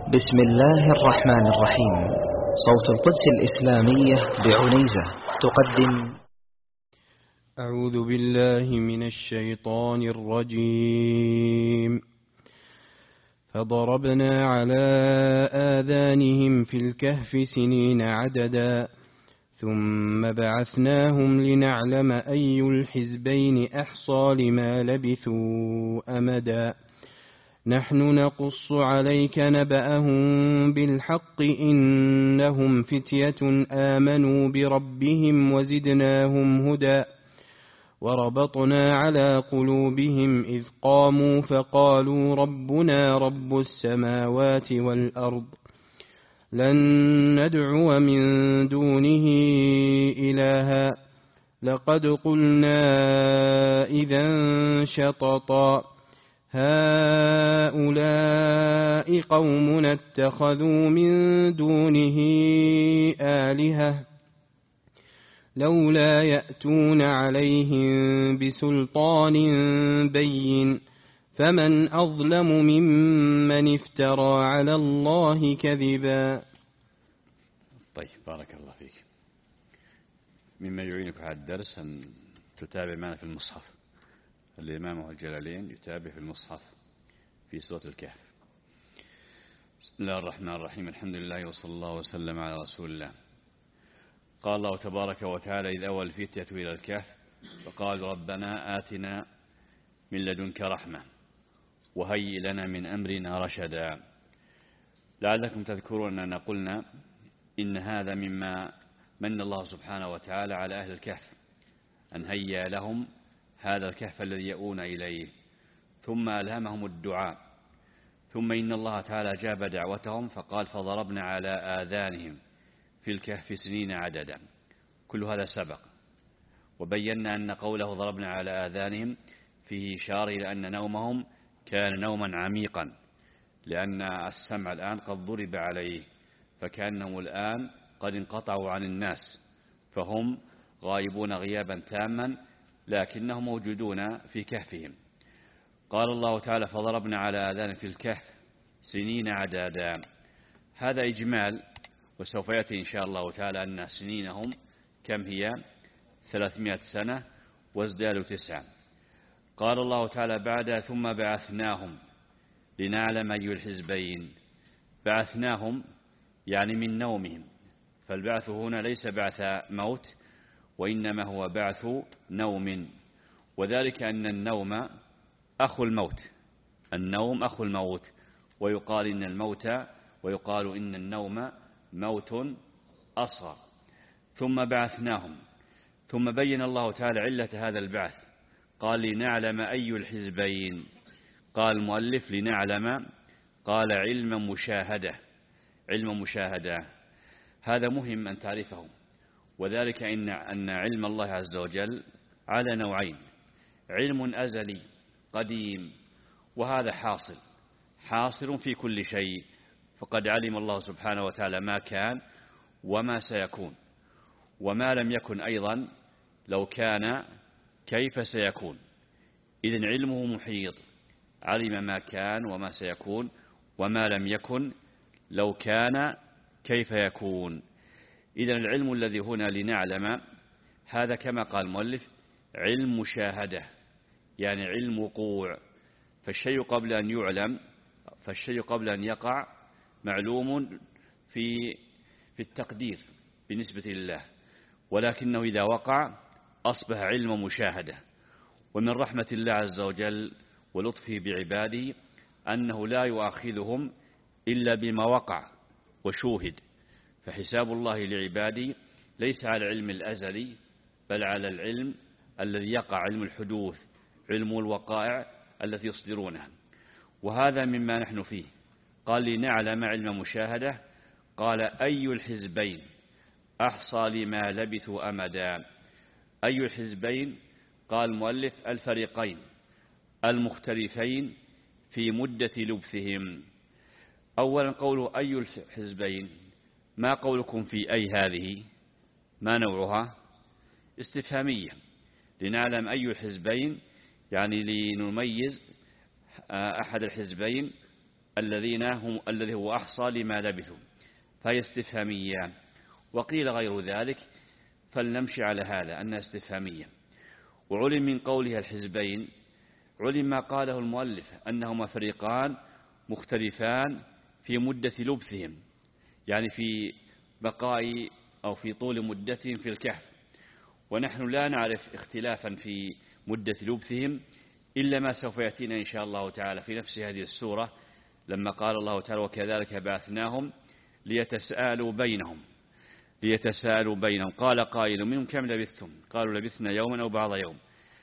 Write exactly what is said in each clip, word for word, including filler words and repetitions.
بسم الله الرحمن الرحيم. صوت القدس الإسلامية بعنيزة تقدم. أعوذ بالله من الشيطان الرجيم. فضربنا على آذانهم في الكهف سنين عددا ثم بعثناهم لنعلم أي الحزبين أحصى لما لبثوا أمدا نحن نقص عليك نبأهم بالحق إنهم فتية آمنوا بربهم وزدناهم هدى وربطنا على قلوبهم إذ قاموا فقالوا ربنا رب السماوات والأرض لن ندعو من دونه إلها لقد قلنا إذا شططا هؤلاء قومنا اتخذوا من دونه آلهة لولا يأتون عليهم بسلطان بين فمن أظلم ممن افترى على الله كذبا. طيب، بارك الله فيك. مما يعينك على الدرس أن تتابع معنا في المصحف. الإمام الجلالين يتابع في المصحف في سورة الكهف. بسم الله الرحمن الرحيم. الحمد لله وصلى الله وسلم على رسول الله. قال الله تبارك وتعالى إذ أوى الفتية إلى الكهف فقال ربنا آتنا من لدنك رحمة وهيئ لنا من أمرنا رشدا. لعلكم تذكرون أننا قلنا إن هذا مما من الله سبحانه وتعالى على أهل الكهف أن هيئ لهم هذا الكهف الذي يؤون إليه، ثم ألهمهم الدعاء، ثم إن الله تعالى جاب دعوتهم فقال فضربنا على آذانهم في الكهف سنين عددا. كل هذا سبق، وبينا أن قوله ضربنا على آذانهم فيه إشارة إلى أن نومهم كان نوما عميقا، لأن السمع الآن قد ضرب عليه، فكأنهم الآن قد انقطعوا عن الناس، فهم غائبون غيابا تاما لكنهم موجودون في كهفهم. قال الله تعالى فضربنا على آذانهم في الكهف سنين عددا. هذا إجمال، وسوف يأتي إن شاء الله تعالى أن سنينهم كم هي؟ ثلاثمائة سنة وازدادوا تسعة. قال الله تعالى بعد ثم بعثناهم لنعلم أي الحزبين. بعثناهم يعني من نومهم، فالبعث هنا ليس بعث موت وإنما هو بعث نوم، وذلك أن النوم أخو الموت. النوم أخو الموت، ويقال إن الموت ويقال إن النوم موت أصغر. ثم بعثناهم، ثم بين الله تعالى علة هذا البعث، قال لنعلم أي الحزبين. قال المؤلف لنعلم، قال علم مشاهدة. علم مشاهدة هذا مهم أن تعرفه، وذلك إن أن علم الله عز وجل على نوعين: علم أزلي قديم، وهذا حاصل حاصل في كل شيء، فقد علم الله سبحانه وتعالى ما كان وما سيكون، وما لم يكن أيضا لو كان كيف سيكون. إذن علمه محيط، علم ما كان وما سيكون وما لم يكن لو كان كيف يكون. إذن العلم الذي هنا لنعلم هذا كما قال المؤلف علم مشاهدة، يعني علم وقوع. فالشيء قبل أن يعلم فالشيء قبل أن يقع معلوم في في التقدير بالنسبة لله، ولكنه إذا وقع أصبح علم مشاهدة. ومن رحمة الله عز وجل ولطفه بعباده أنه لا يؤاخذهم إلا بما وقع وشوهد، فحساب الله لعباده ليس على العلم الأزلي بل على العلم الذي يقع، علم الحدوث، علم الوقائع التي يصدرونها. وهذا مما نحن فيه. قال لنعلم علم مشاهدة، قال أي الحزبين أحصى لما لبثوا أمدا. أي الحزبين؟ قال المؤلف الفريقين المختلفين في مدة لبثهم. أولا قوله أي الحزبين، ما قولكم في أي هذه؟ ما نوعها؟ استفهامية. لنعلم أي الحزبين يعني لنميز أحد الحزبين الذين هم الذي هو أحصى لما لبثوا، فهي استفهامية. وقيل غير ذلك، فلنمشي على هذا أنها استفهامية. وعلم من قولها الحزبين، علم ما قاله المؤلف أنهما فريقان مختلفان في مدة لبثهم، يعني في بقاء أو في طول مدتهم في الكهف. ونحن لا نعرف اختلافا في مدة لبثهم إلا ما سوف يأتينا إن شاء الله تعالى في نفس هذه السورة، لما قال الله تعالى وكذلك بعثناهم ليتساءلوا بينهم ليتساءلوا بينهم قال قائل منهم كم لبثتم؟ قالوا لبثنا يوما أو بعض يوم.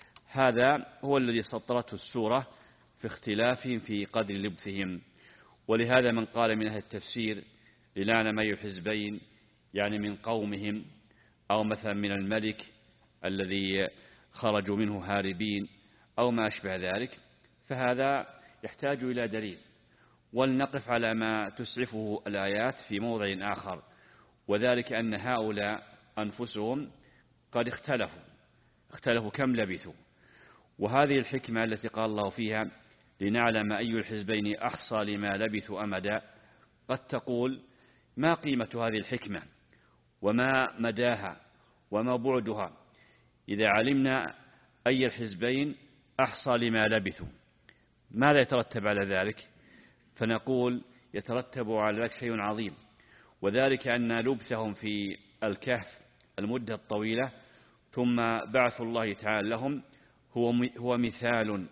هذا هو الذي سطرته السورة في اختلافهم في قدر لبثهم. ولهذا من قال من أهل التفسير لنعلم أي الحزبين، يعني من قومهم أو مثلا من الملك الذي خرجوا منه هاربين أو ما أشبه ذلك، فهذا يحتاج إلى دليل. ولنقف على ما تسعفه الآيات في موضع آخر، وذلك أن هؤلاء أنفسهم قد اختلفوا اختلفوا كم لبثوا. وهذه الحكمة التي قال الله فيها لنعلم أي الحزبين أحصى لما لبثوا أمدا، قد تقول ما قيمة هذه الحكمة وما مداها وما بعدها إذا علمنا أي الحزبين أحصى لما لبثوا؟ ماذا يترتب على ذلك؟ فنقول يترتب على ذلك شيء عظيم، وذلك أن لبثهم في الكهف المدة الطويلة ثم بعث الله تعالى لهم هو هو مثال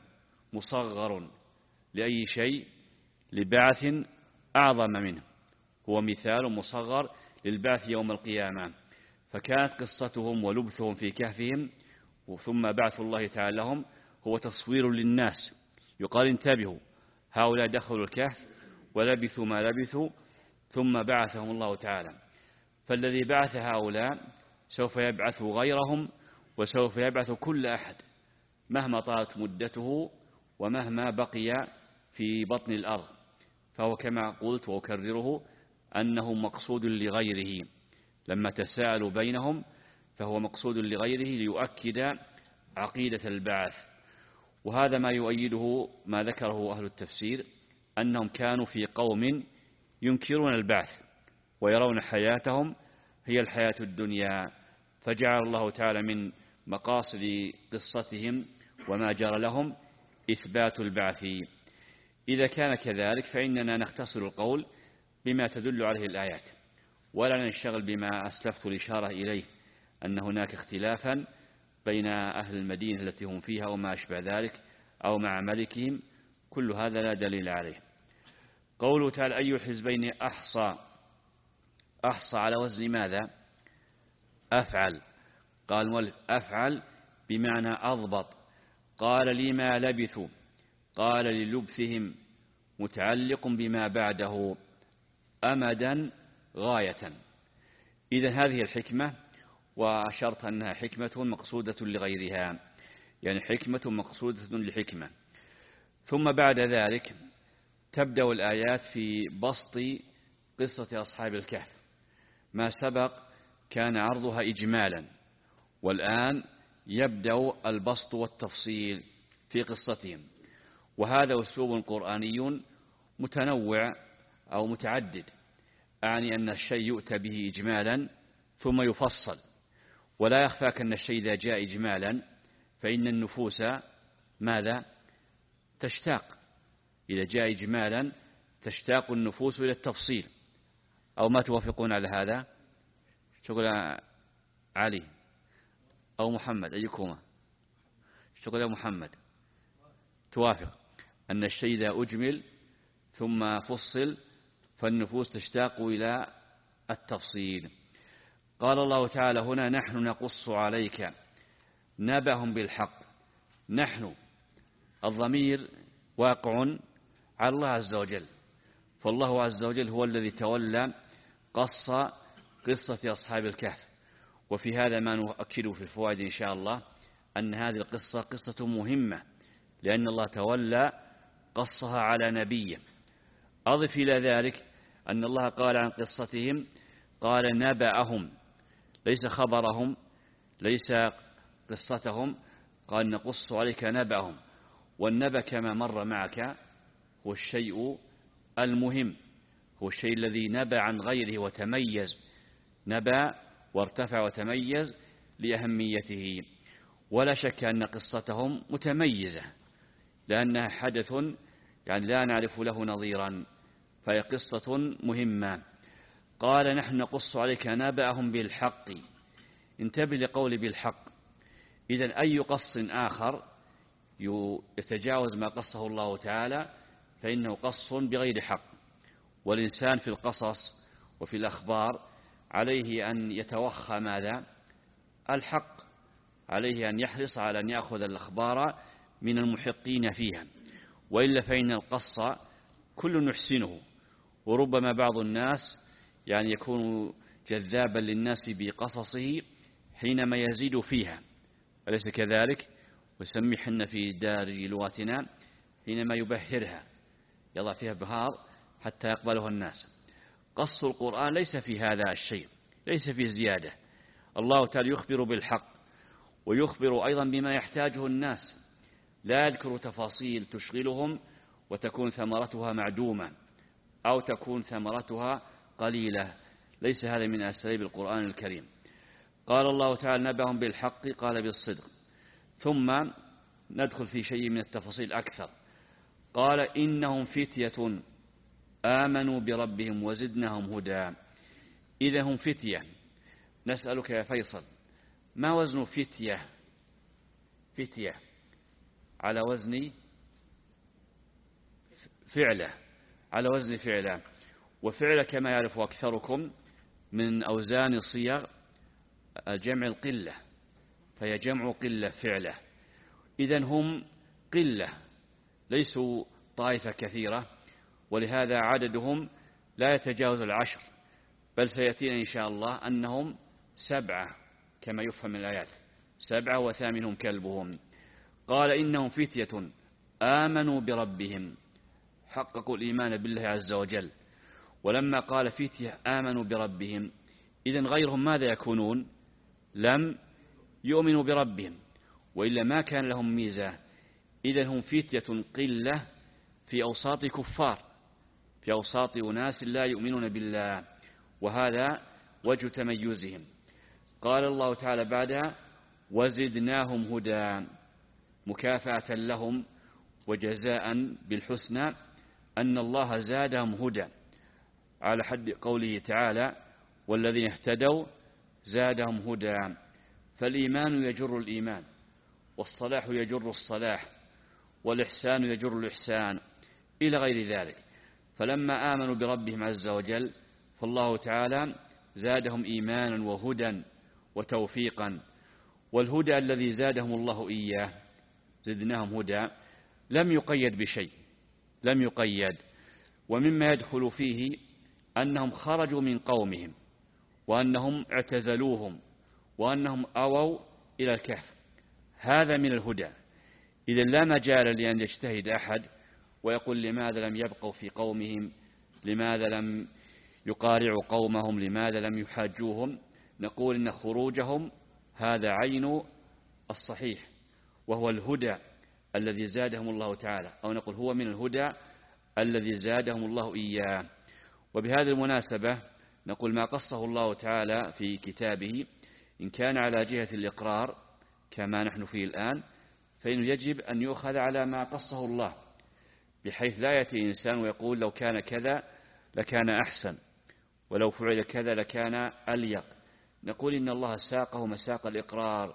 مصغر لأي شيء لبعث أعظم منه، هو مثال مصغر للبعث يوم القيامة. فكانت قصتهم ولبثهم في كهفهم ثم بعث الله تعالى لهم هو تصوير للناس، يقال انتبهوا هؤلاء دخلوا الكهف ولبثوا ما لبثوا ثم بعثهم الله تعالى. فالذي بعث هؤلاء سوف يبعث غيرهم وسوف يبعث كل أحد مهما طالت مدته ومهما بقي في بطن الأرض، فهو كما قلت وأكرره أنه مقصود لغيره. لما تساءلوا بينهم فهو مقصود لغيره ليؤكد عقيدة البعث. وهذا ما يؤيده ما ذكره أهل التفسير أنهم كانوا في قوم ينكرون البعث ويرون حياتهم هي الحياة الدنيا، فجعل الله تعالى من مقاصد قصتهم وما جرى لهم إثبات البعث. إذا كان كذلك فإننا نختصر القول بما تدل عليه الآيات، ولا ننشغل بما أسلفت الإشارة إليه أن هناك اختلافا بين أهل المدينة التي هم فيها وما أشبه ذلك أو مع ملكهم، كل هذا لا دليل عليه. قوله تعالى أي الحزبين أحصى، أحصى على وزن ماذا؟ أفعل. قال المؤلف أفعل بمعنى أضبط. قال لما لبثوا، قال للبثهم متعلق بما بعده أمدا غاية. إذا هذه الحكمة، وأشرت أنها حكمة مقصودة لغيرها، يعني حكمة مقصودة لحكمة. ثم بعد ذلك تبدأ الآيات في بسط قصة أصحاب الكهف. ما سبق كان عرضها إجمالا، والآن يبدأ البسط والتفصيل في قصتهم. وهذا أسلوب قرآني متنوع أو متعدد، أعني أن الشيء يؤتى به إجمالا ثم يفصل. ولا يخفاك أن الشيء إذا جاء إجمالا فإن النفوس ماذا؟ تشتاق. إذا جاء إجمالا تشتاق النفوس إلى التفصيل، أو ما توافقون على هذا؟ شكرا علي أو محمد، أيكما؟ شكرا محمد. توافق أن الشيء إذا أجمل ثم فصل فالنفوس تشتاق إلى التفصيل. قال الله تعالى هنا نحن نقص عليك نبأهم بالحق. نحن الضمير واقع على الله عز وجل، فالله عز وجل هو الذي تولى قص قصة أصحاب الكهف. وفي هذا ما نؤكده في الفوائد إن شاء الله أن هذه القصة قصة مهمة، لأن الله تولى قصها على نبيه. أضف إلى ذلك أن الله قال عن قصتهم قال نبأهم، ليس خبرهم، ليس قصتهم، قال نقص عليك نبأهم. والنبأ كما مر معك هو الشيء المهم هو الشيء الذي نبع عن غيره وتميز، نبع وارتفع وتميز لأهميته. ولا شك أن قصتهم متميزة لأنها حدث يعني لا نعرف له نظيرا، فهي قصة مهمة. قال نحن نقص عليك نبأهم بالحق. انتبه لقول بالحق. إذن أي قص آخر يتجاوز ما قصه الله تعالى فإنه قص بغير حق. والإنسان في القصص وفي الأخبار عليه أن يتوخى ماذا؟ الحق، عليه أن يحرص على أن يأخذ الأخبار من المحقين فيها، وإلا فإن القص كل نحسنه، وربما بعض الناس يعني يكون جذابا للناس بقصصه حينما يزيد فيها، أليس كذلك؟ ويسميحن في دار لغتنا حينما يبهرها، يضع فيها بهار حتى يقبلها الناس. قص القرآن ليس في هذا الشيء، ليس في زيادة. الله تعالى يخبر بالحق ويخبر أيضا بما يحتاجه الناس، لا يذكر تفاصيل تشغلهم وتكون ثمرتها معدومة أو تكون ثمرتها قليلة، ليس هذا من أساليب القرآن الكريم. قال الله تعالى نبأهم بالحق قال بالصدق. ثم ندخل في شيء من التفاصيل أكثر. قال إنهم فتية آمنوا بربهم وزدناهم هدى. إذا هم فتية. نسألك يا فيصل، ما وزن فتية؟ فتية على وزن فعله، على وزن فعله. وفعله كما يعرف أكثركم من أوزان صيغ جمع القلة، فهي جمع قلة فعله. إذن هم قلة ليسوا طائفة كثيرة، ولهذا عددهم لا يتجاوز العشر، بل سيأتينا إن شاء الله أنهم سبعة كما يفهم من الآيات، سبعة وثامنهم كلبهم. قال إنهم فتية آمنوا بربهم، حققوا الإيمان بالله عز وجل. ولما قال فتية آمنوا بربهم، إذن غيرهم ماذا يكونون؟ لم يؤمنوا بربهم، وإلا ما كان لهم ميزة. إذن هم فتية قلة في أوساط كفار، في أوساط أناس لا يؤمنون بالله، وهذا وجه تميزهم. قال الله تعالى بعدها وزدناهم هدى، مكافأة لهم وجزاء بالحسنى أن الله زادهم هدى، على حد قوله تعالى والذين اهتدوا زادهم هدى. فالإيمان يجر الإيمان، والصلاح يجر الصلاح، والإحسان يجر الإحسان إلى غير ذلك. فلما آمنوا بربهم عز وجل فالله تعالى زادهم إيمانا وهدى وتوفيقا. والهدى الذي زادهم الله إياه زدناهم هدى لم يقيد بشيء، لم يقيد. ومما يدخل فيه أنهم خرجوا من قومهم، وأنهم اعتزلوهم، وأنهم أووا إلى الكهف، هذا من الهدى. إذا لا مجال لأن يجتهد أحد ويقول لماذا لم يبقوا في قومهم، لماذا لم يقارعوا قومهم، لماذا لم يحاجوهم. نقول إن خروجهم هذا عين الصحيح، وهو الهدى الذي زادهم الله تعالى، أو نقول هو من الهدى الذي زادهم الله إياه. وبهذه المناسبة نقول ما قصه الله تعالى في كتابه إن كان على جهة الإقرار كما نحن فيه الآن، فإنه يجب أن يؤخذ على ما قصه الله، بحيث لا يأتي إنسان ويقول لو كان كذا لكان أحسن، ولو فعل كذا لكان أليق. نقول إن الله ساقه مساق الإقرار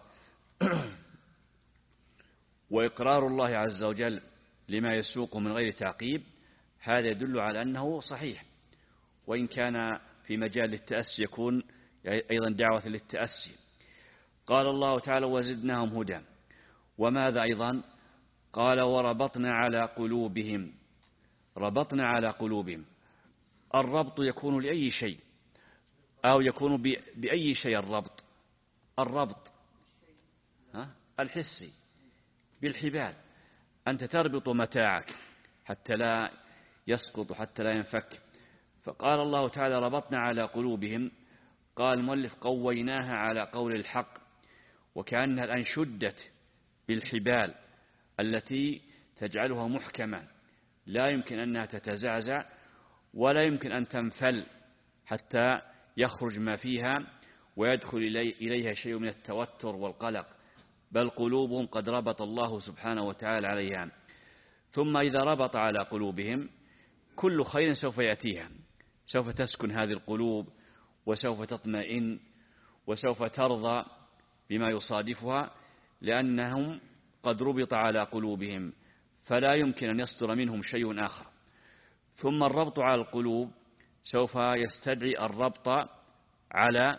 وإقرار الله عز وجل لما يسوق من غير تعقيب، هذا يدل على أنه صحيح. وإن كان في مجال التأسي يكون أيضا دعوة للتأسي. قال الله تعالى وزدناهم هدى. وماذا أيضا؟ قال وربطنا على قلوبهم. ربطنا على قلوبهم، الربط يكون لأي شيء أو يكون بأي شيء. الربط الربط ها؟ الحسي بالحبال، أنت تربط متاعك حتى لا يسقط حتى لا ينفك. فقال الله تعالى ربطنا على قلوبهم. قال المؤلف قويناها على قول الحق، وكأنها الآن شدت بالحبال التي تجعلها محكمة لا يمكن أنها تتزعزع ولا يمكن أن تنفل حتى يخرج ما فيها ويدخل إليها شيء من التوتر والقلق، بل قلوبهم قد ربط الله سبحانه وتعالى عليها. ثم إذا ربط على قلوبهم كل خير سوف يأتيها، سوف تسكن هذه القلوب وسوف تطمئن وسوف ترضى بما يصادفها، لأنهم قد ربط على قلوبهم فلا يمكن أن يصدر منهم شيء آخر. ثم الربط على القلوب سوف يستدعي الربط على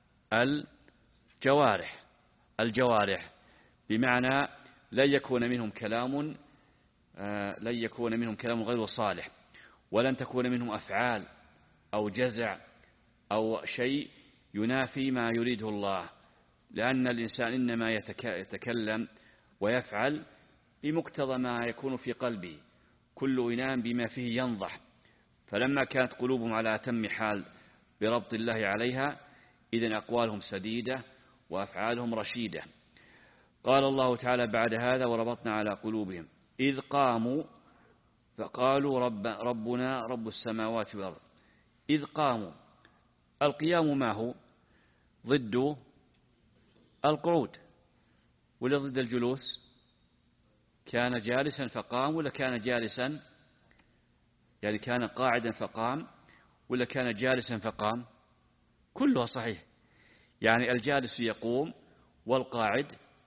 الجوارح الجوارح بمعنى لن يكون منهم كلام لن يكون منهم كلام غير صالح، ولن تكون منهم أفعال أو جزع أو شيء ينافي ما يريده الله، لأن الإنسان إنما يتكلم ويفعل بمقتضى ما يكون في قلبه، كل إناء بما فيه ينضح. فلما كانت قلوبهم على أتم حال بربط الله عليها، إذن أقوالهم سديدة وأفعالهم رشيدة. قال الله تعالى بعد هذا: وربطنا على قلوبهم إذ قاموا فقالوا رب ربنا رب السماوات والأرض. إذ قاموا، القيام ما هو؟ ضد القعود، ولا ضد الجلوس؟ كان جالسا فقام ولا كان جالسا؟ يعني كان قاعدا فقام ولا كان جالسا فقام؟ كلها صحيح، يعني الجالس يقوم والقاعد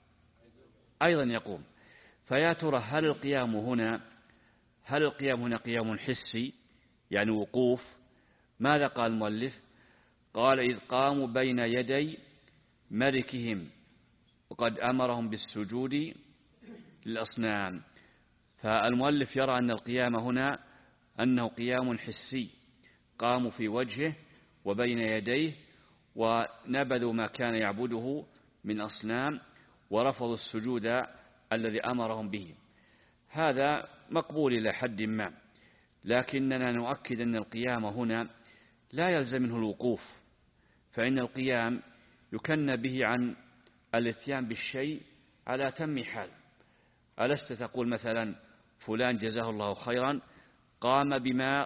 أيضا يقوم. فيا ترى هل القيام هنا هل القيام هنا قيام حسي يعني وقوف؟ ماذا قال المؤلف؟ قال: إذ قاموا بين يدي ملكهم وقد أمرهم بالسجود للأصنام. فالمؤلف يرى أن القيام هنا أنه قيام حسي، قاموا في وجهه وبين يديه ونبذوا ما كان يعبده من أصنام ورفضوا السجود الذي أمرهم به. هذا مقبول إلى حد ما، لكننا نؤكد أن القيام هنا لا يلزم منه الوقوف، فإن القيام يكنى به عن الاتيان بالشيء على تم حال. ألست تقول مثلا فلان جزاه الله خيرا قام بما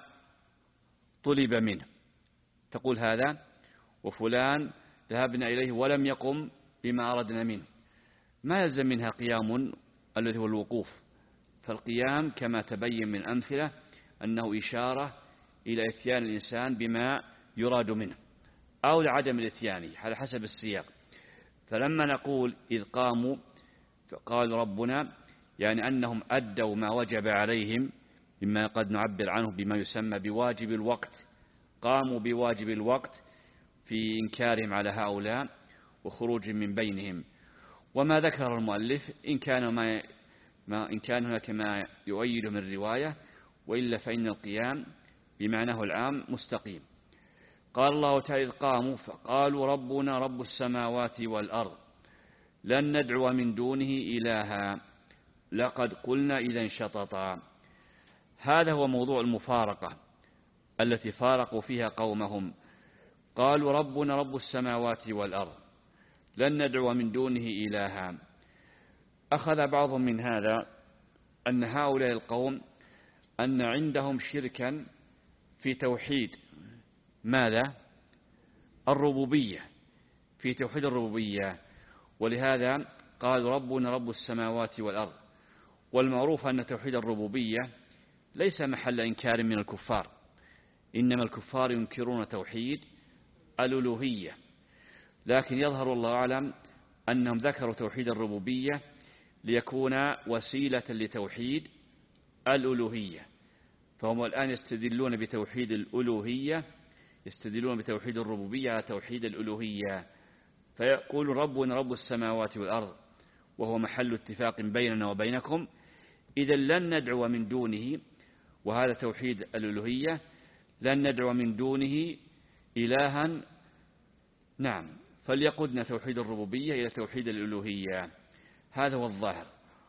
طلب منه، تقول هذا، وفلان ذهبنا إليه ولم يقم بما أردنا منه، ما يلزم منها قيام الذي هو الوقوف. فالقيام كما تبين من أمثلة أنه إشارة إلى إتيان الإنسان بما يراد منه أو لعدم الإتيان على حسب السياق. فلما نقول إذ قاموا فقال ربنا، يعني أنهم أدوا ما وجب عليهم مما قد نعبر عنه بما يسمى بواجب الوقت، قاموا بواجب الوقت في إنكارهم على هؤلاء وخروج من بينهم. وما ذكر المؤلف إن كان ما ما إن كان هناك ما يؤيد من الرواية، وإلا فإن القيام بمعناه العام مستقيم. قال الله تعالى: إذ قاموا فقالوا ربنا رب السماوات والأرض لن ندعو من دونه إلها لقد قلنا إذا شططا. هذا هو موضوع المفارقة التي فارقوا فيها قومهم. قالوا ربنا رب السماوات والأرض لن ندعو من دونه إلها. أخذ بعضهم من هذا أن هؤلاء القوم أن عندهم شركا في توحيد ماذا؟ الربوبية، في توحيد الربوبية، ولهذا قال ربنا رب السماوات والأرض. والمعروف أن توحيد الربوبية ليس محل إنكار من الكفار، إنما الكفار ينكرون توحيد الألوهية، لكن يظهر الله أعلم أنهم ذكروا توحيد الربوبية ليكون وسيلة لتوحيد الألوهية. فهم الآن يستدلون بتوحيد الألوهية يستدلون بتوحيد الربوبية على توحيد الألوهية، فيقول ربنا رب السماوات والأرض وهو محل اتفاق بيننا وبينكم، إذا لن ندعو من دونه، وهذا توحيد الألوهية، لن ندعو من دونه إلها. نعم، فليقودنا توحيد الربوبية إلى توحيد الألوهية، هذا هو الظاهر.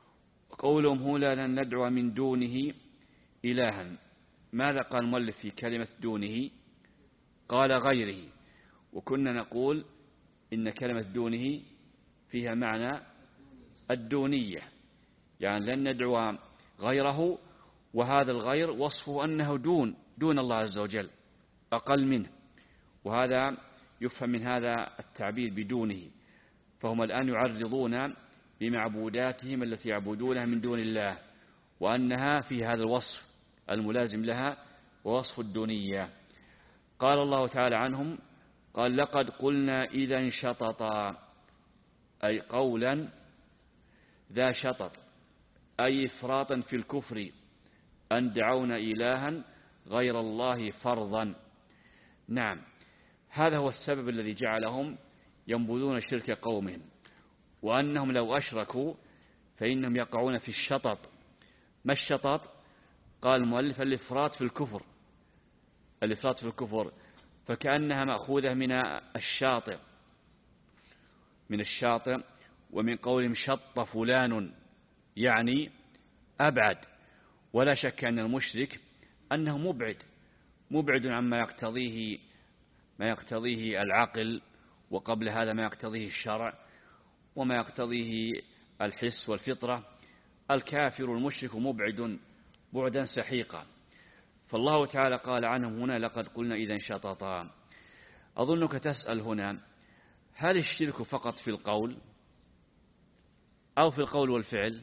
قولهم هو لن ندعو من دونه إلها. ماذا قال المؤلف في كلمة دونه؟ قال غيره، وكنا نقول إن كلمة دونه فيها معنى الدونية، يعني لن ندعو غيره، وهذا الغير وصفه أنه دون دون الله عز وجل، أقل منه، وهذا يفهم من هذا التعبير بدونه، فهم الآن يعرضون بمعبوداتهم التي يعبدونها من دون الله، وأنها في هذا الوصف الملازم لها ووصف الدونية. قال الله تعالى عنهم: قال لقد قلنا إذا شططا، أي قولا ذا شطط، أي إفراطا في الكفر، أن دعونا إلها غير الله فرضا. نعم، هذا هو السبب الذي جعلهم ينبذون شرك قومهم، وأنهم لو أشركوا فإنهم يقعون في الشطط. ما الشطط؟ قال المؤلف: الإفراط في الكفر، الإفراط في الكفر، فكأنها مأخوذة من الشاطئ، من الشاطئ، ومن قولهم شط فلان يعني أبعد. ولا شك أن المشرك أنه مبعد، مبعد عما يقتضيه ما يقتضيه العقل، وقبل هذا ما يقتضيه الشرع، وما يقتضيه الحس والفطرة. الكافر المشرك مبعد بعدا سحيقا. فالله تعالى قال عنهم هنا: لقد قلنا إذا شططا. أظنك تسأل هنا: هل الشرك فقط في القول أو في القول والفعل؟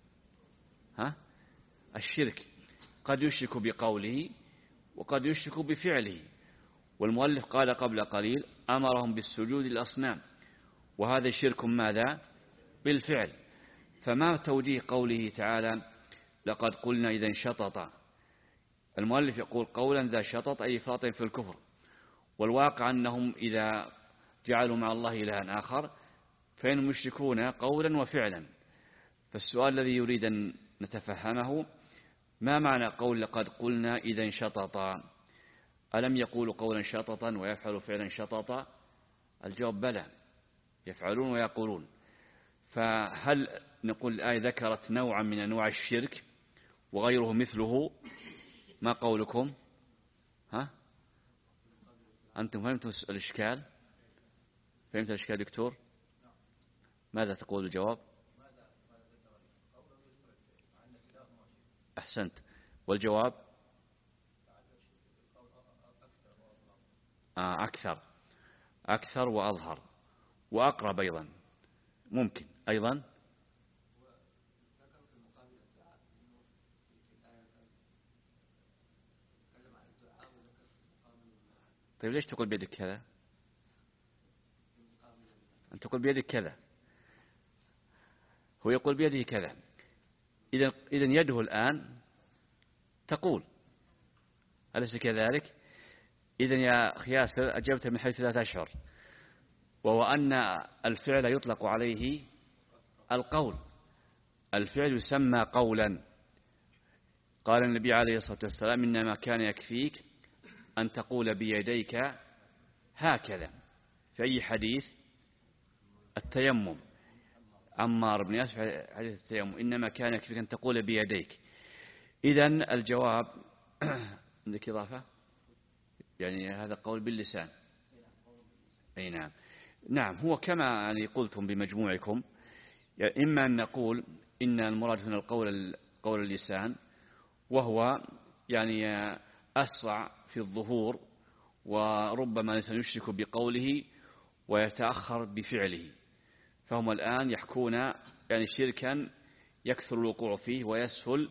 ها؟ الشرك قد يشرك بقوله وقد يشرك بفعله، والمؤلف قال قبل قليل: أمرهم بالسجود للأصنام، وهذا شرك ماذا؟ بالفعل. فما توجيه قوله تعالى: لقد قلنا إذا شطط؟ المؤلف يقول: قولا ذا شطط، أي إفراط في الكفر. والواقع أنهم إذا جعلوا مع الله إلها آخر فإنهم يشركون قولا وفعلا. فالسؤال الذي يريد أن نتفهمه: ما معنى قول لقد قلنا إذا شططا؟ ألم يقولوا قولا شططا ويفعلوا فعلا شططا؟ الجواب: بلى، يفعلون ويقولون. فهل نقول الآية ذكرت نوعا من أنواع الشرك وغيره مثله؟ ما قولكم؟ ها؟ أنتم فهمتم الإشكال؟ فهمت الإشكال دكتور؟ ماذا تقول الجواب؟ أحسنت. والجواب؟ آه أكثر، أكثر وأظهر وأقرب أيضا، ممكن أيضا. طيب ليش تقول بيدك كذا؟ أنت تقول بيدك كذا، هو يقول بيده كذا. إذا إذا يده الآن تقول، أليس كذلك؟ إذا يا أخي ياسر أجبت من حيث لا تشعر، وهو أن الفعل يطلق عليه القول. الفعل يسمى قولا. قال النبي عليه الصلاة والسلام: إنما كان يكفيك أن تقول بيديك هكذا. في أي حديث؟ التيمم، عمار بن ياسر حديث التيمم: إنما كان يكفيك أن تقول بيديك. إذن الجواب عندك إضافة؟ يعني هذا قول باللسان. أي نعم، نعم، هو كما يعني قلتم بمجموعكم، يعني إما أن نقول إن المراد هنا القول قول اللسان، وهو يعني أسرع في الظهور، وربما الإنسان يشرك بقوله ويتأخر بفعله. فهم الآن يحكون يعني شركا يكثر الوقوع فيه ويسهل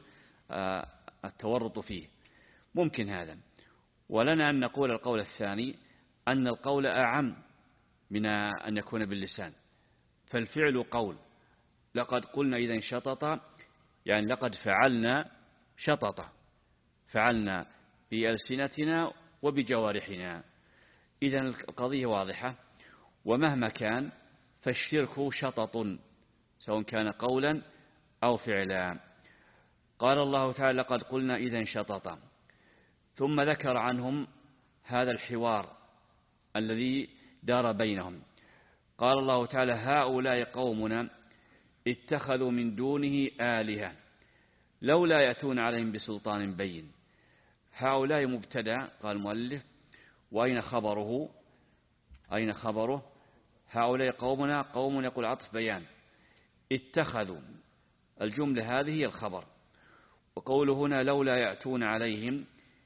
التورط فيه، ممكن هذا. ولنا أن نقول القول الثاني، أن القول أعم من أن يكون باللسان، فالفعل قول. لقد قلنا إذا شطط، يعني لقد فعلنا شطط، فعلنا بألسنتنا وبجوارحنا. إذا القضية واضحة. ومهما كان فالشرك شطط، سواء كان قولا أو فعلا. قال الله تعالى: لقد قلنا إذا شطط. ثم ذكر عنهم هذا الحوار الذي دار بينهم. قال الله تعالى: هؤلاء قومنا اتخذوا من دونه آلهة لولا يأتون عليهم بسلطان بين. هؤلاء مبتدأ، قال المؤلف: وأين خبره؟ أين خبره؟ هؤلاء قومنا، قوم يقول عطف بيان. اتخذوا، الجملة هذه هي الخبر. وقوله هنا لولا يأتون عليهم،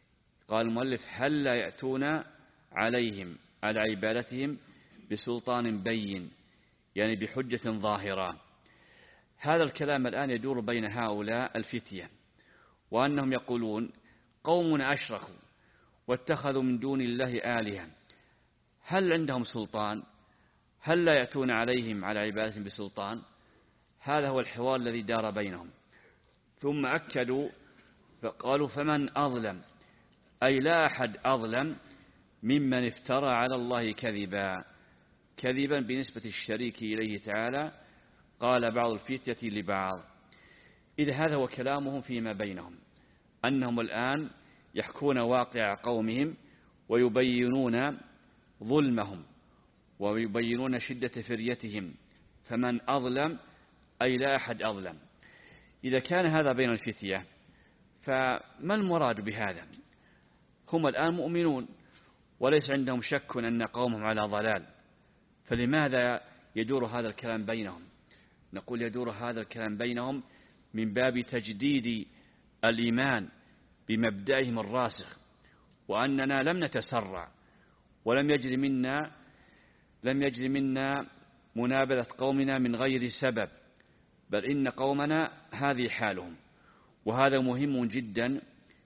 قال المؤلف هل لا يأتون عليهم على عبادتهم بسلطان بين، يعني بحجة ظاهرة. هذا الكلام الآن يدور بين هؤلاء الفتية، وأنهم يقولون قومنا أشركوا واتخذوا من دون الله آلهة، هل عندهم سلطان؟ هل لا يأتون عليهم على عبادتهم بسلطان؟ هذا هو الحوار الذي دار بينهم. ثم أكدوا فقالوا فمن أظلم، أي لا أحد أظلم ممن افترى على الله كذبا، كذبا بنسبة الشريك إليه تعالى. قال بعض الفتية لبعض. إذا هذا هو كلامهم فيما بينهم، أنهم الآن يحكون واقع قومهم ويبينون ظلمهم ويبينون شدة فريتهم. فمن أظلم أي لا أحد أظلم. إذا كان هذا بين الفتية فما المراد بهذا؟ هم الآن مؤمنون وليس عندهم شك أن قومهم على ضلال، فلماذا يدور هذا الكلام بينهم؟ نقول يدور هذا الكلام بينهم من باب تجديد الإيمان بمبدأهم الراسخ، وأننا لم نتسرع ولم يجري منا لم يجري منا منابذة قومنا من غير سبب، بل إن قومنا هذه حالهم. وهذا مهم جدا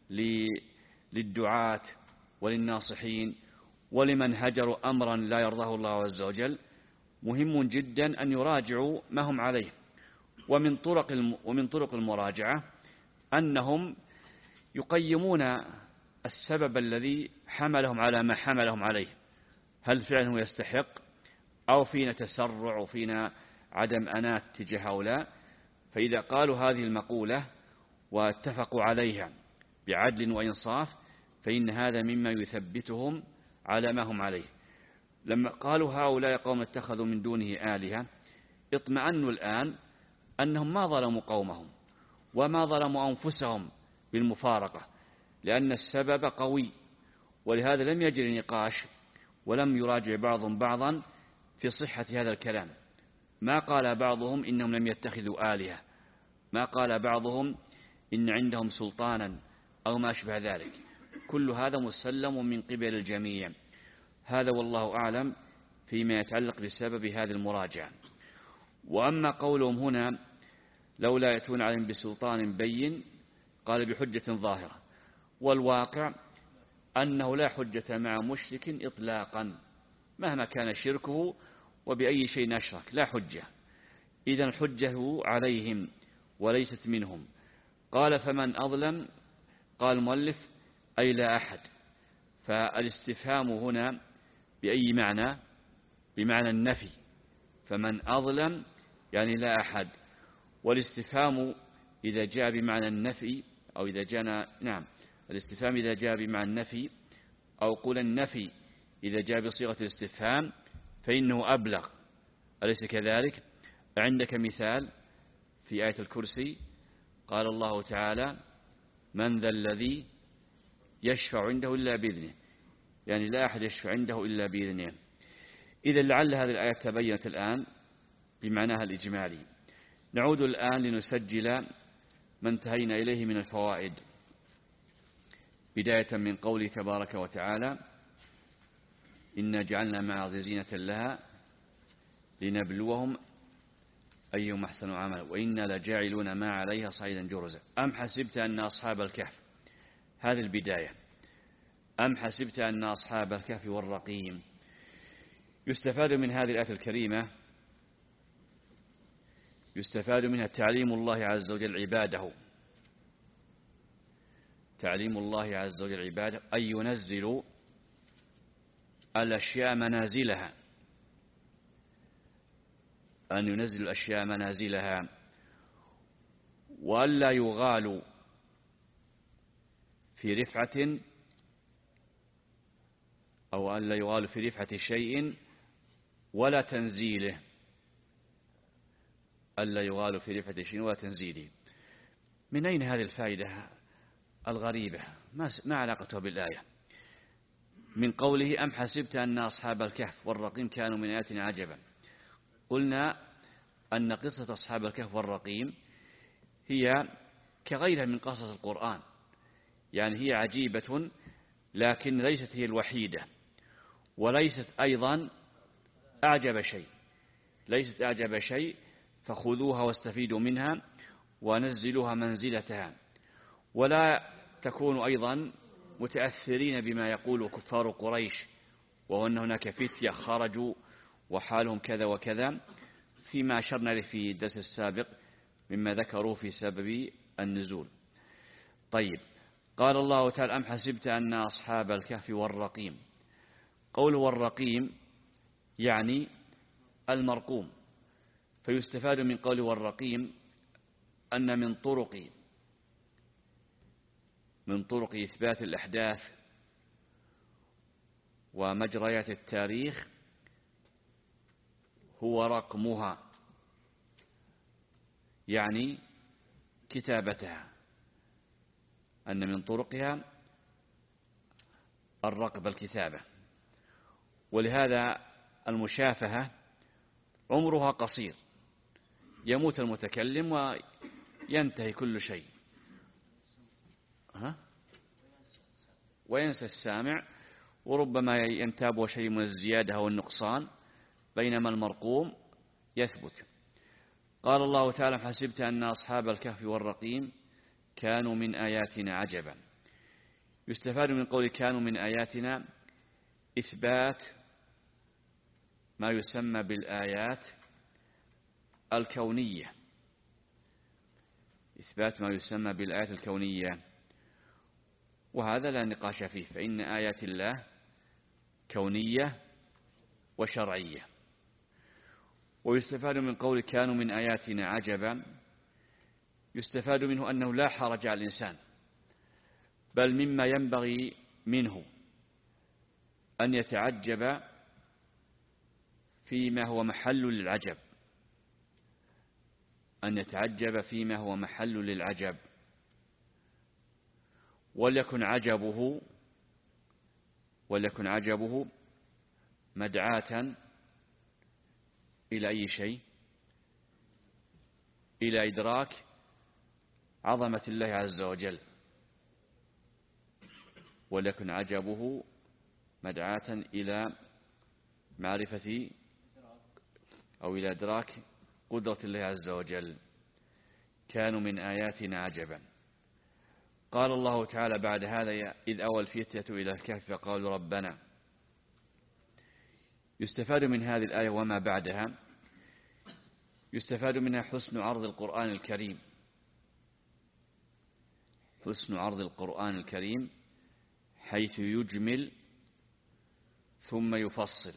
للدعاة وللناصحين ولمن هجروا أمرا لا يرضاه الله عز وجل. مهم جدا أن يراجعوا ما هم عليه. ومن طرق ومن طرق المراجعة أنهم يقيمون السبب الذي حملهم على ما حملهم عليه، هل فعلا يستحق أو فينا تسرع وفينا عدم أنات تجاه هؤلاء. فإذا قالوا هذه المقولة واتفقوا عليها بعدل وإنصاف فإن هذا مما يثبتهم على ما هم عليه. لما قالوا هؤلاء قوم اتخذوا من دونه آلهة، اطمأنوا الآن أنهم ما ظلموا قومهم وما ظلموا أنفسهم بالمفارقة، لأن السبب قوي، ولهذا لم يجري نقاش ولم يراجع بعضهم بعضا في صحة هذا الكلام. ما قال بعضهم إنهم لم يتخذوا آلهة، ما قال بعضهم إن عندهم سلطانا أو ما شبه ذلك. كل هذا مسلم من قبل الجميع. هذا والله أعلم فيما يتعلق بسبب هذه المراجعة. وأما قولهم هنا لولا يأتون عليهم بسلطان بين، قال بحجة ظاهرة، والواقع أنه لا حجة مع مشرك إطلاقا مهما كان شركه وبأي شيء أشرك، لا حجة. إذن الحجة عليهم وليست منهم. قال فمن أظلم، قال المؤلف أي لا أحد. فالاستفهام هنا بأي معنى؟ بمعنى النفي. فمن أظلم يعني لا أحد. والاستفهام إذا جاء بمعنى النفي أو إذا جاء نعم الاستفهام إذا جاء بمعنى النفي أو قول النفي إذا جاء بصيغة الاستفهام فإنه أبلغ، أليس كذلك؟ عندك مثال في آية الكرسي، قال الله تعالى من ذا الذي يشفع عنده إلا بإذنه، يعني لا أحد يشفع عنده إلا بإذنه. إذا لعل هذه الآية تبينت الآن بمعناها الإجمالي. نعود الآن لنسجل ما انتهينا إليه من الفوائد، بداية من قوله تبارك وتعالى إنا جعلنا معاذ زينة لها لنبلوهم أيهم أحسن عملا وإنا لجاعلون ما عليها صعيدا جرزا. أم حسبت أن أصحاب الكهف، هذه البداية، أم حسبت أن أصحاب الكهف والرقيم. يستفاد من هذه الآية الكريمة يستفاد منها تعليم الله عز وجل عباده، تعليم الله عز وجل عباده أن ينزل الأشياء منازلها، أن ينزل الأشياء منازلها، وألا يغال في رفعة أو ألا يغال في رفعة شيء ولا تنزيله، ألا يغال في رفعة شيء ولا تنزيله. من أين هذه الفائدة الغريبة ما علاقتها بالآية؟ من قوله أم حسبت أن أصحاب الكهف والرقيم كانوا من آياتنا عجبا. قلنا أن قصة أصحاب الكهف والرقيم هي كغيرها من قصص القرآن، يعني هي عجيبة لكن ليست هي الوحيدة، وليست أيضا أعجب شيء، ليست أعجب شيء، فخذوها واستفيدوا منها ونزلوها منزلتها، ولا تكونوا أيضا متأثرين بما يقول كفار قريش، وهو أن هناك فتية خرجوا وحالهم كذا وكذا، فيما أشرنا له في الدرس السابق مما ذكروا في سبب النزول. طيب، قال الله تعالى: أم حسبت أن أصحاب الكهف والرقيم. قوله والرقيم يعني المرقوم، فيستفاد من قوله والرقيم أن من طرق من طرق إثبات الأحداث ومجريات التاريخ هو رقمها، يعني كتابتها، أن من طرقها الرقب الكتابة. ولهذا المشافهة عمرها قصير، يموت المتكلم وينتهي كل شيء، ها؟ وينسى السامع، وربما ينتابه شيء من الزيادة أو النقصان، بينما المرقوم يثبت. قال الله تعالى: حسبت أن أصحاب الكهف والرقيم كانوا من آياتنا عجبا. يستفاد من قول كانوا من آياتنا إثبات ما يسمى بالآيات الكونية، إثبات ما يسمى بالآيات الكونية، وهذا لا نقاش فيه، فإن آيات الله كونية وشرعية. ويستفاد من قول كانوا من آياتنا عجبا، يستفاد منه أنه لا حرج على الإنسان، بل مما ينبغي منه أن يتعجب فيما هو محل للعجب، أن يتعجب فيما هو محل للعجب، وليكن عجبه وليكن عجبه مدعاة إلى أي شيء؟ إلى إدراك عظمة الله عز وجل، وليكن عجبه مدعاة إلى معرفة أو إلى إدراك قدرة الله عز وجل. كانوا من آياتنا عجبا. قال الله تعالى بعد هذا: إذ أوى الفتية إلى الكهف فقالوا ربنا. يستفاد من هذه الآية وما بعدها، يستفاد منها حسن عرض القرآن الكريم، حسن عرض القرآن الكريم حيث يجمل ثم يفصل،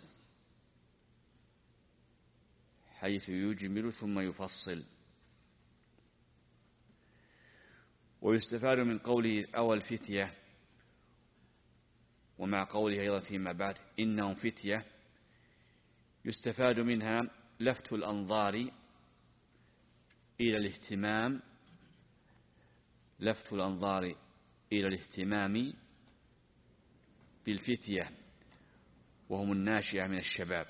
حيث يجمل ثم يفصل. ويستفاد من قوله أوى الفتية ومع قوله أيضا فيما بعد إنهم فتية، يستفاد منها لفت الأنظار إلى الاهتمام، لفت الأنظار إلى الاهتمام بالفتية وهم الناشئة من الشباب.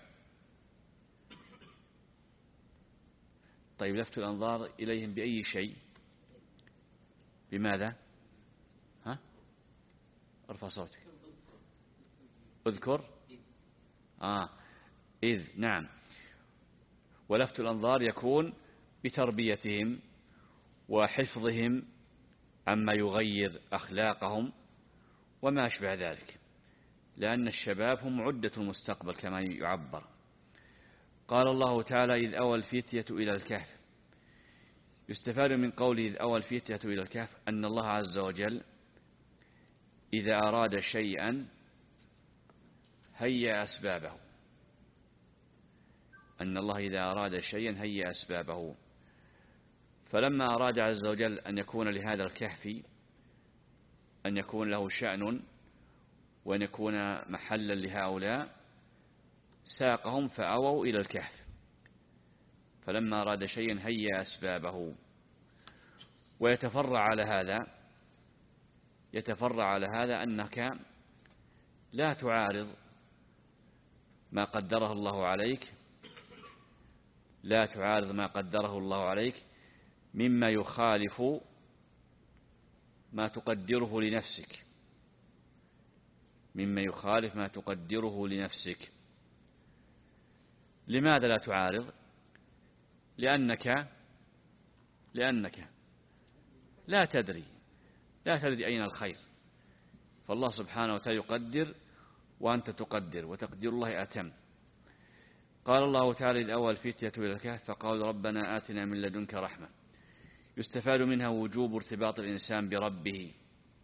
طيب، لفت الأنظار إليهم بأي شيء؟ بماذا؟ ها؟ ارفع صوتك. اذكر. آه إذ، نعم. ولفت الأنظار يكون بتربيتهم وحفظهم عما يغير أخلاقهم وما أشبه ذلك، لأن الشباب هم عدة المستقبل كما يعبر. قال الله تعالى: إذ أوى الفتية إلى الكهف. يستفاد من قوله إذ أوى الفتية إلى الكهف أن الله عز وجل إذا أراد شيئا هيأ أسبابه، أن الله إذا أراد شيئا هيأ أسبابه. فلما أراد عز وجل أن يكون لهذا الكهف أن يكون له شأن وأن يكون محلا لهؤلاء، ساقهم فأووا إلى الكهف. فلما أراد شيئا هيأ أسبابه. ويتفرع على هذا يتفرع على هذا أنك لا تعارض ما قدره الله عليك، لا تعارض ما قدره الله عليك مما يخالف ما تقدره لنفسك، مما يخالف ما تقدره لنفسك. لماذا لا تعارض؟ لأنك لأنك لا تدري لا تدري أين الخير، فالله سبحانه وتعالى يقدر وأنت تقدر، وتقدير الله أتم. قال الله تعالى الأول فتية إلى الكهف فقالوا ربنا آتنا من لدنك رحمة، يستفاد منها وجوب ارتباط الإنسان بربه،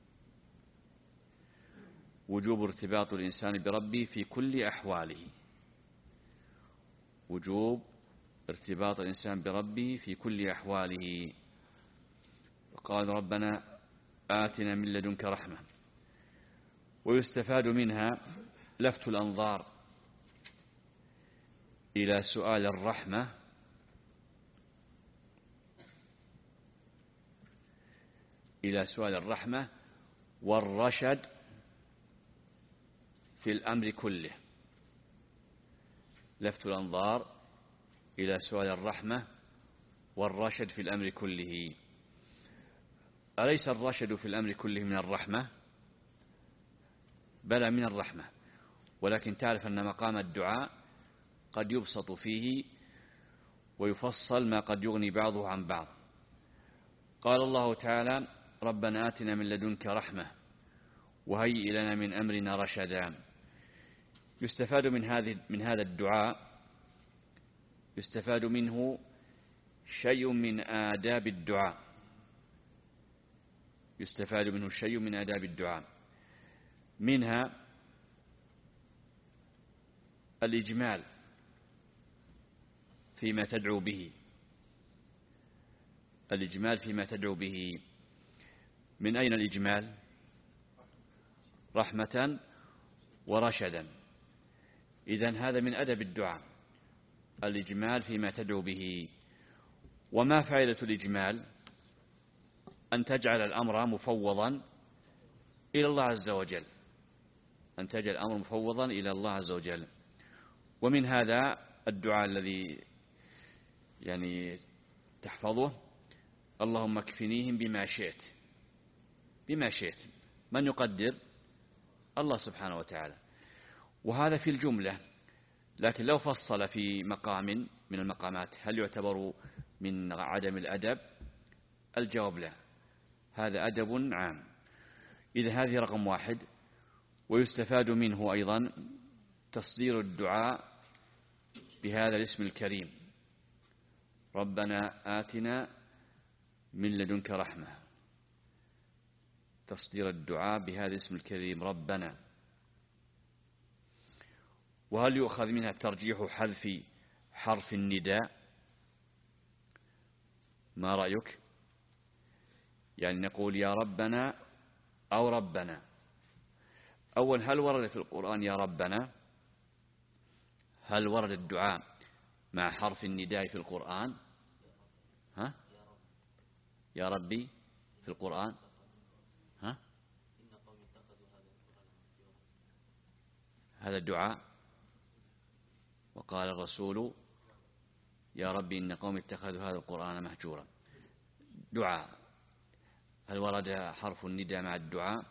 وجوب ارتباط الإنسان بربه في كل أحواله، وجوب ارتباط الإنسان بربه في كل أحواله. قال ربنا آتنا من لدنك رحمة، ويستفاد منها لفت الأنظار إلى سؤال الرحمة إلى سؤال الرحمة والرشد في الأمر كله. لفت الأنظار إلى سؤال الرحمة والرشد في الأمر كله. أليس الرشد في الأمر كله من الرحمة؟ بلى من الرحمة، ولكن تعرف أن مقام الدعاء قد يبسط فيه ويفصل ما قد يغني بعضه عن بعض. قال الله تعالى ربنا آتنا من لدنك رحمة وهيئ لنا من أمرنا رشدا. يستفاد من هذه من هذا الدعاء يستفاد منه شيء من آداب الدعاء يستفاد منه شيء من آداب الدعاء منها الإجمال فيما تدعو به الإجمال فيما تدعو به. من أين الإجمال؟ رحمة ورشدا. إذن هذا من أدب الدعاء، الإجمال فيما تدعو به. وما فائدة الإجمال؟ أن تجعل الأمر مفوضا إلى الله عز وجل أن تجعل الأمر مفوضا إلى الله عز وجل. ومن هذا الدعاء الذي يعني تحفظه اللهم اكفنيهم بما شئت. بما شئت من يقدر؟ الله سبحانه وتعالى. وهذا في الجملة، لكن لو فصل في مقام من المقامات هل يعتبر من عدم الأدب؟ الجواب لا، هذا أدب عام. إذا هذه رقم واحد. ويستفاد منه أيضا تصدير الدعاء بهذا الاسم الكريم ربنا آتنا من لدنك رحمة، تصدير الدعاء بهذا الاسم الكريم ربنا. وهل يؤخذ منها ترجيح حذف حرف النداء؟ ما رأيك؟ يعني نقول يا ربنا أو ربنا. أول، هل ورد في القرآن يا ربنا؟ هل ورد الدعاء مع حرف النداء في القرآن؟ ها؟ يا ربي في القرآن؟ ها؟ هذا الدعاء. وقال الرسول يا ربي إن قوم اتخذوا هذا القرآن مهجورا. دعاء، هل ورد حرف النداء مع الدعاء؟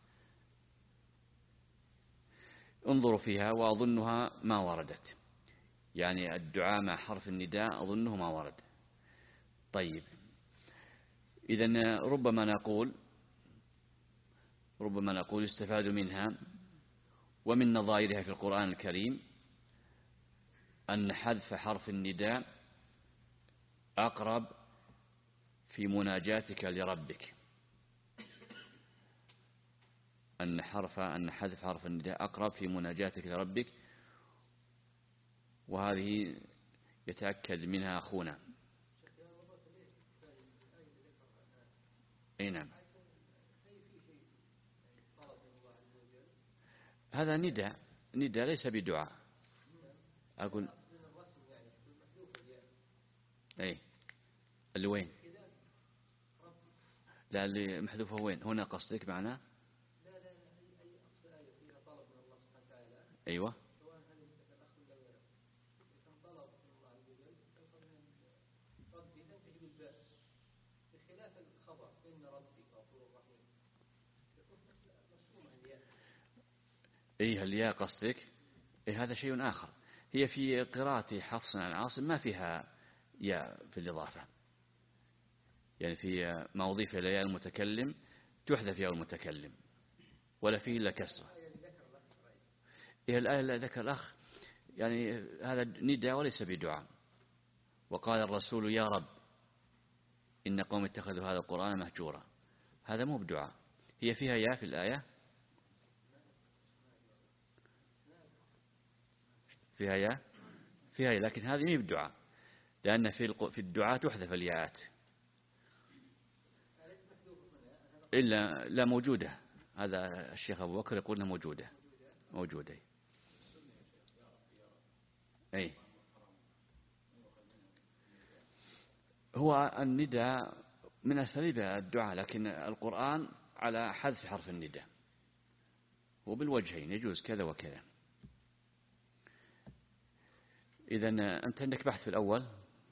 انظروا فيها، وأظنها ما وردت، يعني الدعاء مع حرف النداء أظنه ما ورد. طيب، إذن ربما نقول ربما نقول يستفاد منها ومن نظائرها في القرآن الكريم أن حذف حرف النداء أقرب في مناجاتك لربك، أن حرف أن حذف حرف النداء أقرب في مناجاتك لربك، وهذه يتأكد منها أخونا. أي نعم، هذا نداء نداء ليس بدعاء. أقول أي اللي وين؟ لا، اللي محذوفه وين؟ هنا قصدك معناه؟ لا لا لا أي أي أقصى آية فيها طلب من الله سبحانه وتعالى. أيوة. سواء هذا الأخ ولا غيره، كان طلب من الله عز وجل يوصل من ربي تنتهي بالباء، بخلاف الخبر إن ربي غفور رحيم يكون مفهوم الياء. أي الياء قصدك؟ أي هذا شيء آخر. هي في قراءة حفص عن عاصم ما فيها ياء في الإضافة، يعني في ما أضيف إلى ياء المتكلم تحذف ياء المتكلم ولا فيه إلا كسرة. إيه الآية اللي ذكر الأخ يعني هذا نداء وليس بدعاء. وقال الرسول يا رب إن قوم اتخذوا هذا القرآن مهجورا، هذا مو بدعاء. هي فيها ياء في الآية، فيها ياء فيها ياء لكن هذه مو بدعاء، لأن في في الدعاء تحذف الياءات إلا لا موجودة. هذا الشيخ أبو بكر يقول إنها موجودة موجودة أي. هو النداء من أساليب الدعاء، لكن القرآن على حذف حرف النداء وبالوجهين يجوز كذا وكذا. إذا أنت عندك بحث في الأول،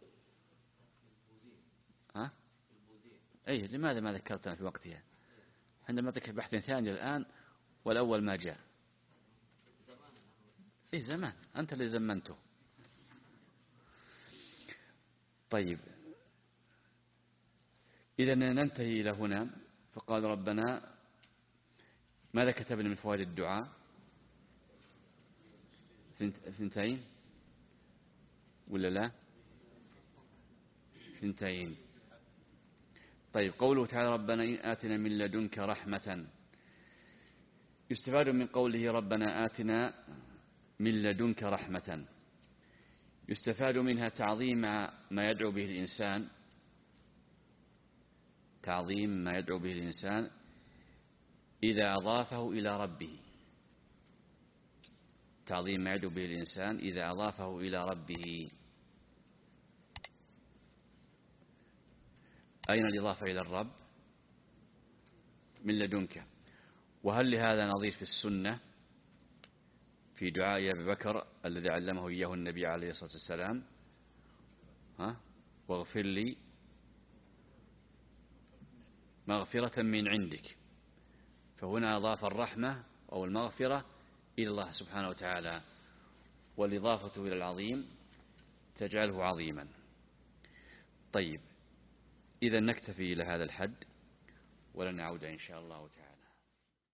ها؟ أي لماذا ما ذكرتنا في وقتها؟ عندما ذكر بحث ثاني الآن والأول ما جاء. إيه زمان، أنت اللي زمنته. طيب إذا ننتهي إلى هنا. فقال ربنا ماذا كتبنا من فوائد الدعاء؟ ثنتين ولا لا؟ ثنتين. طيب قوله تعالى ربنا آتنا من لدنك رحمة، يستفاد من قوله ربنا آتنا من لدنك رحمة، يستفاد منها تعظيم ما يدعو به الإنسان، تعظيم ما يدعو به الإنسان إذا أضافه إلى ربه، تعظيم ما يدعو به الإنسان إذا أضافه إلى ربه. أين الإضافة إلى الرب؟ من لدنك. وهل لهذا نظير في السنة في دعاء أبي بكر الذي علمه إياه النبي عليه الصلاة والسلام؟ ها؟ واغفر لي مغفرة من عندك. فهنا أضاف الرحمة أو المغفرة إلى الله سبحانه وتعالى، والإضافة إلى العظيم تجعله عظيما. طيب إذا نكتفي إلى هذا الحد ولن نعود إن شاء الله تعالى.